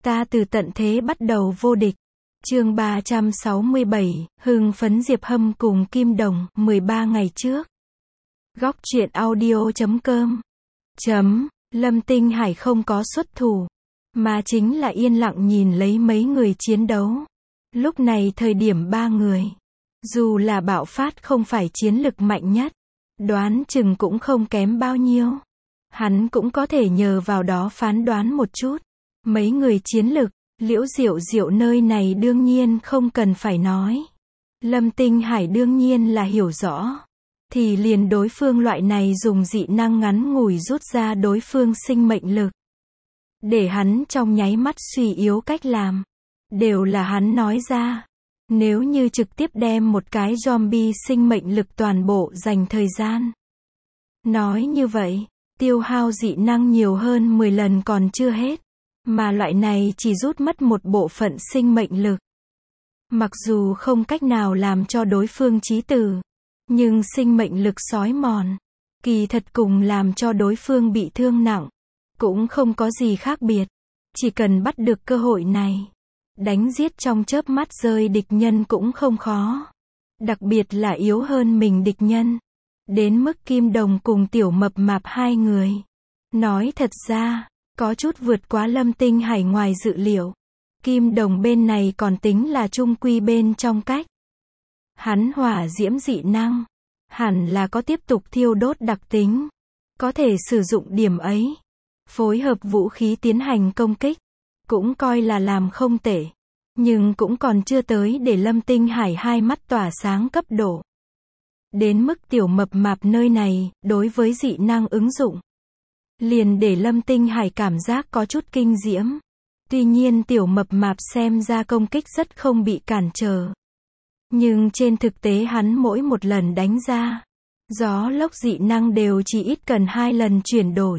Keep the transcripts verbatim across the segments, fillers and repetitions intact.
Ta từ tận thế bắt đầu vô địch. Chương ba trăm sáu mươi bảy, hưng phấn Diệp Hâm cùng Kim Đồng, mười ba ngày trước. Góc truyện audio chấm com. Chấm, Lâm Tinh Hải không có xuất thủ, mà chính là yên lặng nhìn lấy mấy người chiến đấu. Lúc này thời điểm ba người, dù là bạo phát không phải chiến lực mạnh nhất, đoán chừng cũng không kém bao nhiêu. Hắn cũng có thể nhờ vào đó phán đoán một chút. Mấy người chiến lực, Liễu Diệu Diệu nơi này đương nhiên không cần phải nói. Lâm Tinh Hải đương nhiên là hiểu rõ. Thì liền đối phương loại này dùng dị năng ngắn ngủi rút ra đối phương sinh mệnh lực, để hắn trong nháy mắt suy yếu cách làm, đều là hắn nói ra. Nếu như trực tiếp đem một cái zombie sinh mệnh lực toàn bộ dành thời gian, nói như vậy, tiêu hao dị năng nhiều hơn mười lần còn chưa hết. Mà loại này chỉ rút mất một bộ phận sinh mệnh lực. Mặc dù không cách nào làm cho đối phương chí tử, nhưng sinh mệnh lực xói mòn, kỳ thật cùng làm cho đối phương bị thương nặng, cũng không có gì khác biệt. Chỉ cần bắt được cơ hội này, đánh giết trong chớp mắt rơi địch nhân cũng không khó. Đặc biệt là yếu hơn mình địch nhân. Đến mức Kim Đồng cùng Tiểu Mập Mạp hai người. Nói thật ra, có chút vượt quá Lâm Tinh Hải ngoài dự liệu. Kim Đồng bên này còn tính là trung quy bên trong cách. Hắn hỏa diễm dị năng, hẳn là có tiếp tục thiêu đốt đặc tính. Có thể sử dụng điểm ấy, phối hợp vũ khí tiến hành công kích, cũng coi là làm không tệ. Nhưng cũng còn chưa tới để Lâm Tinh Hải hai mắt tỏa sáng cấp độ. Đến mức Tiểu Mập Mạp nơi này, đối với dị năng ứng dụng, liền để Lâm Tinh Hải cảm giác có chút kinh diễm. Tuy nhiên Tiểu Mập Mạp xem ra công kích rất không bị cản trở. Nhưng trên thực tế hắn mỗi một lần đánh ra, gió lốc dị năng đều chỉ ít cần hai lần chuyển đổi.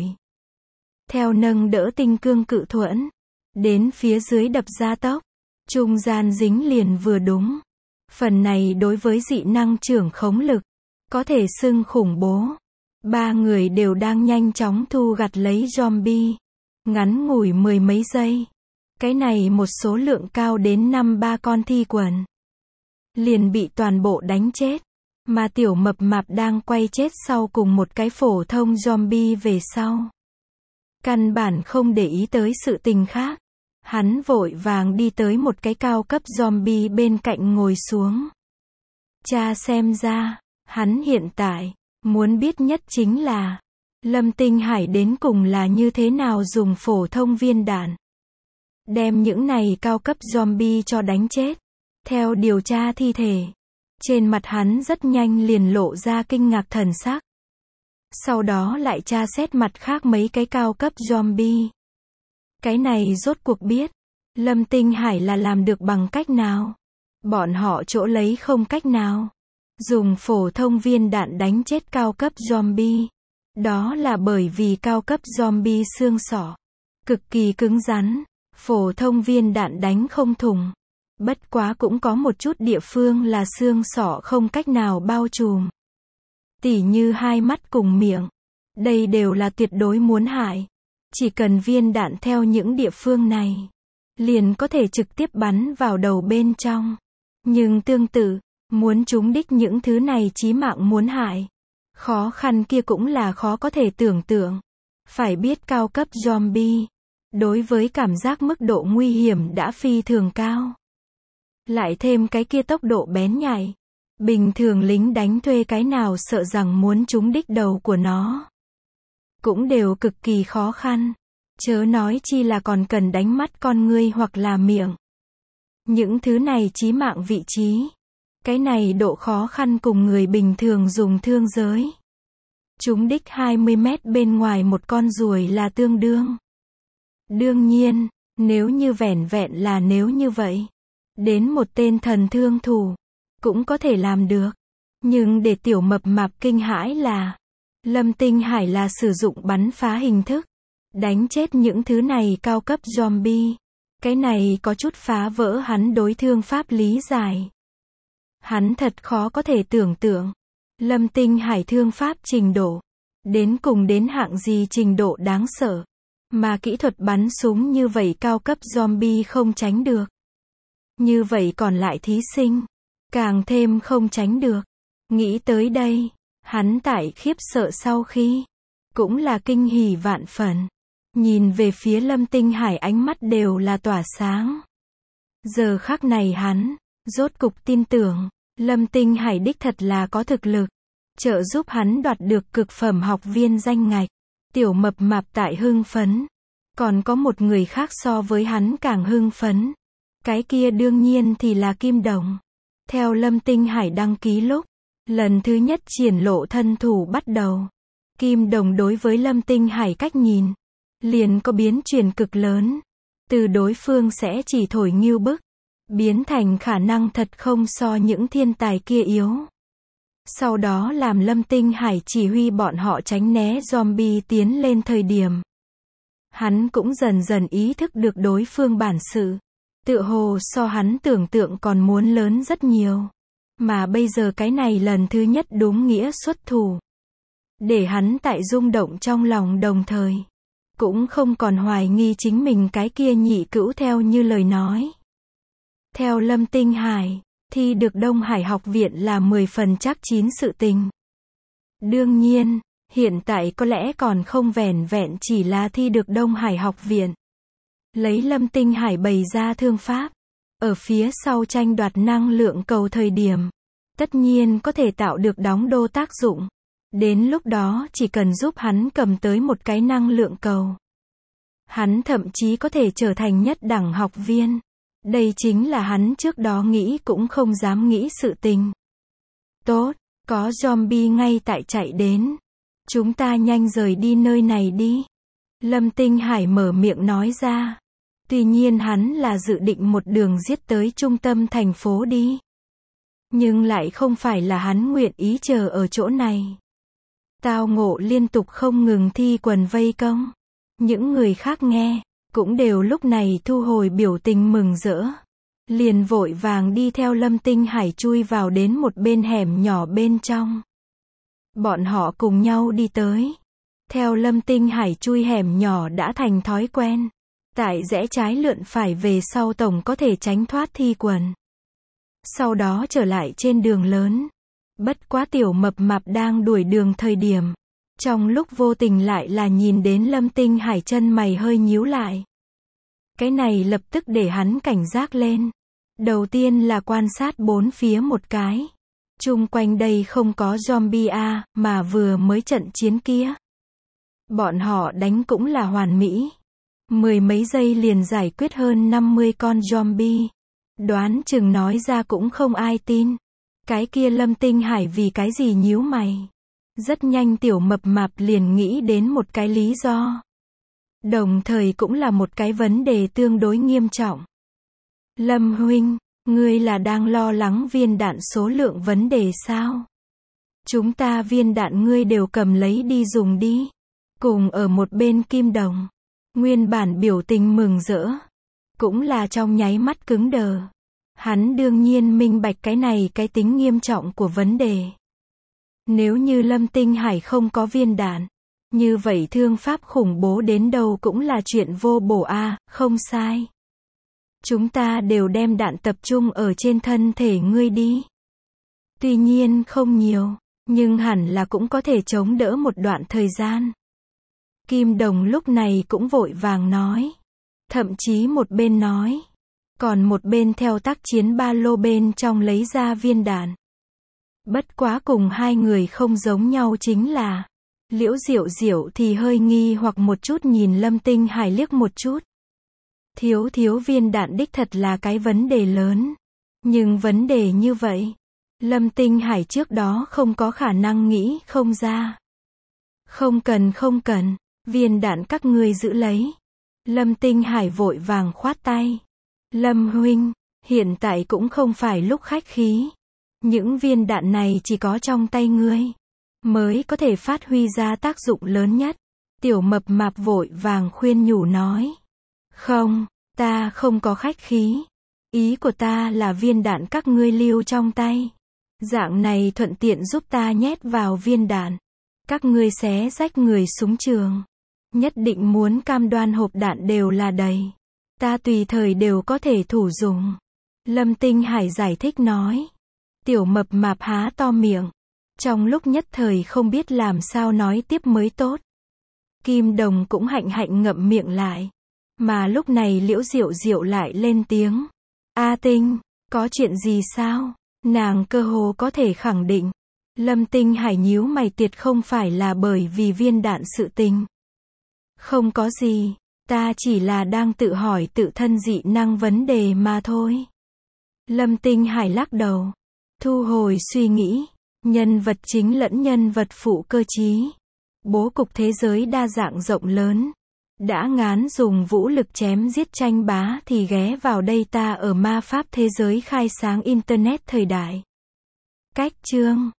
Theo nâng đỡ tinh cương cự thuẫn, đến phía dưới đập gia tốc, trung gian dính liền vừa đúng. Phần này đối với dị năng trưởng khống lực, có thể xưng khủng bố. Ba người đều đang nhanh chóng thu gặt lấy zombie. Ngắn ngủi mười mấy giây. Cái này một số lượng cao đến năm ba con thi quần, liền bị toàn bộ đánh chết. Mà Tiểu Mập Mạp đang quay chết sau cùng một cái phổ thông zombie về sau. Căn bản không để ý tới sự tình khác. Hắn vội vàng đi tới một cái cao cấp zombie bên cạnh ngồi xuống. Cha xem ra, hắn hiện tại muốn biết nhất chính là Lâm Tinh Hải đến cùng là như thế nào dùng phổ thông viên đạn đem những này cao cấp zombie cho đánh chết. Theo điều tra thi thể, trên mặt hắn rất nhanh liền lộ ra kinh ngạc thần sắc. Sau đó lại tra xét mặt khác mấy cái cao cấp zombie. Cái này rốt cuộc biết Lâm Tinh Hải là làm được bằng cách nào. Bọn họ chỗ lấy không cách nào dùng phổ thông viên đạn đánh chết cao cấp zombie. Đó là bởi vì cao cấp zombie xương sọ cực kỳ cứng rắn, phổ thông viên đạn đánh không thủng. Bất quá cũng có một chút địa phương là xương sọ không cách nào bao trùm. Tỉ như hai mắt cùng miệng. Đây đều là tuyệt đối muốn hại. Chỉ cần viên đạn theo những địa phương này, liền có thể trực tiếp bắn vào đầu bên trong. Nhưng tương tự, muốn trúng đích những thứ này chí mạng muốn hại, khó khăn kia cũng là khó có thể tưởng tượng. Phải biết cao cấp zombie, đối với cảm giác mức độ nguy hiểm đã phi thường cao. Lại thêm cái kia tốc độ bén nhạy. Bình thường lính đánh thuê cái nào sợ rằng muốn trúng đích đầu của nó, cũng đều cực kỳ khó khăn. Chớ nói chi là còn cần đánh mắt con ngươi hoặc là miệng. Những thứ này chí mạng vị trí. Cái này độ khó khăn cùng người bình thường dùng thương giới trúng đích hai mươi mét bên ngoài một con ruồi là tương đương. Đương nhiên, nếu như vẻn vẹn là nếu như vậy, đến một tên thần thương thủ cũng có thể làm được. Nhưng để Tiểu Mập Mạp kinh hãi là Lâm Tinh Hải là sử dụng bắn phá hình thức đánh chết những thứ này cao cấp zombie. Cái này có chút phá vỡ hắn đối thương pháp lý giải. Hắn thật khó có thể tưởng tượng Lâm Tinh Hải thương pháp trình độ đến cùng đến hạng gì trình độ đáng sợ. Mà kỹ thuật bắn súng như vậy cao cấp zombie không tránh được. Như vậy còn lại thí sinh, càng thêm không tránh được. Nghĩ tới đây, hắn tại khiếp sợ sau khi, cũng là kinh hỉ vạn phần. Nhìn về phía Lâm Tinh Hải ánh mắt đều là tỏa sáng. Giờ khắc này hắn, rốt cục tin tưởng, Lâm Tinh Hải đích thật là có thực lực, trợ giúp hắn đoạt được cực phẩm học viên danh ngạch. Tiểu mập mạp tại hưng phấn. Còn có một người khác so với hắn càng hưng phấn. Cái kia đương nhiên thì là Kim Đồng. Theo Lâm Tinh Hải đăng ký lúc, lần thứ nhất triển lộ thân thủ bắt đầu. Kim Đồng đối với Lâm Tinh Hải cách nhìn, liền có biến chuyển cực lớn. Từ đối phương sẽ chỉ thổi ngưu bức, biến thành khả năng thật không so những thiên tài kia yếu. Sau đó làm Lâm Tinh Hải chỉ huy bọn họ tránh né zombie tiến lên thời điểm. Hắn cũng dần dần ý thức được đối phương bản sự. Tựa hồ so hắn tưởng tượng còn muốn lớn rất nhiều. Mà bây giờ cái này lần thứ nhất đúng nghĩa xuất thủ. Để hắn tại rung động trong lòng đồng thời. Cũng không còn hoài nghi chính mình cái kia nhị cữu theo như lời nói. Theo Lâm Tinh Hải, thi được Đông Hải học viện là mười phần chắc chín sự tình. Đương nhiên, hiện tại có lẽ còn không vẻn vẹn chỉ là thi được Đông Hải học viện. Lấy Lâm Tinh Hải bày ra thương pháp, ở phía sau tranh đoạt năng lượng cầu thời điểm, tất nhiên có thể tạo được đóng đô tác dụng. Đến lúc đó chỉ cần giúp hắn cầm tới một cái năng lượng cầu. Hắn thậm chí có thể trở thành nhất đẳng học viên. Đây chính là hắn trước đó nghĩ cũng không dám nghĩ sự tình. Tốt, có zombie ngay tại chạy đến. Chúng ta nhanh rời đi nơi này đi. Lâm Tinh Hải mở miệng nói ra. Tuy nhiên hắn là dự định một đường giết tới trung tâm thành phố đi. Nhưng lại không phải là hắn nguyện ý chờ ở chỗ này. Tao ngộ liên tục không ngừng thi quần vây công. Những người khác nghe, cũng đều lúc này thu hồi biểu tình mừng rỡ. Liền vội vàng đi theo Lâm Tinh Hải chui vào đến một bên hẻm nhỏ bên trong. Bọn họ cùng nhau đi tới. Theo Lâm Tinh Hải chui hẻm nhỏ đã thành thói quen. Tại rẽ trái lượn phải về sau tổng có thể tránh thoát thi quần. Sau đó trở lại trên đường lớn. Bất quá tiểu mập mạp đang đuổi đường thời điểm. Trong lúc vô tình lại là nhìn đến Lâm Tinh Hải chân mày hơi nhíu lại. Cái này lập tức để hắn cảnh giác lên. Đầu tiên là quan sát bốn phía một cái. Chung quanh đây không có zombie a, mà vừa mới trận chiến kia. Bọn họ đánh cũng là hoàn mỹ. Mười mấy giây liền giải quyết hơn năm mươi con zombie. Đoán chừng nói ra cũng không ai tin. Cái kia Lâm Tinh Hải vì cái gì nhíu mày. Rất nhanh tiểu mập mạp liền nghĩ đến một cái lý do. Đồng thời cũng là một cái vấn đề tương đối nghiêm trọng. Lâm huynh, ngươi là đang lo lắng viên đạn số lượng vấn đề sao? Chúng ta viên đạn ngươi đều cầm lấy đi dùng đi. Cùng ở một bên Kim Đồng. Nguyên bản biểu tình mừng rỡ. Cũng là trong nháy mắt cứng đờ. Hắn đương nhiên minh bạch cái này cái tính nghiêm trọng của vấn đề. Nếu như Lâm Tinh Hải không có viên đạn, như vậy thương pháp khủng bố đến đâu cũng là chuyện vô bổ a, à, không sai. Chúng ta đều đem đạn tập trung ở trên thân thể ngươi đi. Tuy nhiên không nhiều, nhưng hẳn là cũng có thể chống đỡ một đoạn thời gian. Kim Đồng lúc này cũng vội vàng nói. Thậm chí một bên nói. Còn một bên theo tác chiến ba lô bên trong lấy ra viên đạn. Bất quá cùng hai người không giống nhau chính là. Liễu Diệu Diệu thì hơi nghi hoặc một chút nhìn Lâm Tinh Hải liếc một chút. Thiếu thiếu viên đạn đích thật là cái vấn đề lớn. Nhưng vấn đề như vậy, Lâm Tinh Hải trước đó không có khả năng nghĩ không ra. Không cần không cần, viên đạn các ngươi giữ lấy. Lâm Tinh Hải vội vàng khoát tay. Lâm huynh, hiện tại cũng không phải lúc khách khí. Những viên đạn này chỉ có trong tay ngươi, mới có thể phát huy ra tác dụng lớn nhất. Tiểu mập mạp vội vàng khuyên nhủ nói. Không, ta không có khách khí. Ý của ta là viên đạn các ngươi lưu trong tay. Dạng này thuận tiện giúp ta nhét vào viên đạn. Các ngươi xé rách người súng trường. Nhất định muốn cam đoan hộp đạn đều là đầy. Ta tùy thời đều có thể thủ dùng. Lâm Tinh Hải giải thích nói. Tiểu mập mạp há to miệng. Trong lúc nhất thời không biết làm sao nói tiếp mới tốt. Kim Đồng cũng hạnh hạnh ngậm miệng lại. Mà lúc này Liễu Diệu Diệu lại lên tiếng. A Tinh, có chuyện gì sao? Nàng cơ hồ có thể khẳng định. Lâm Tinh Hải nhíu mày tiệt không phải là bởi vì viên đạn sự tình. Không có gì, ta chỉ là đang tự hỏi tự thân dị năng vấn đề mà thôi. Lâm Tinh Hải lắc đầu. Thu hồi suy nghĩ. Nhân vật chính lẫn nhân vật phụ cơ trí. Bố cục thế giới đa dạng rộng lớn. Đã ngán dùng vũ lực chém giết tranh bá thì ghé vào đây ta ở ma pháp thế giới khai sáng Internet thời đại. Cách chương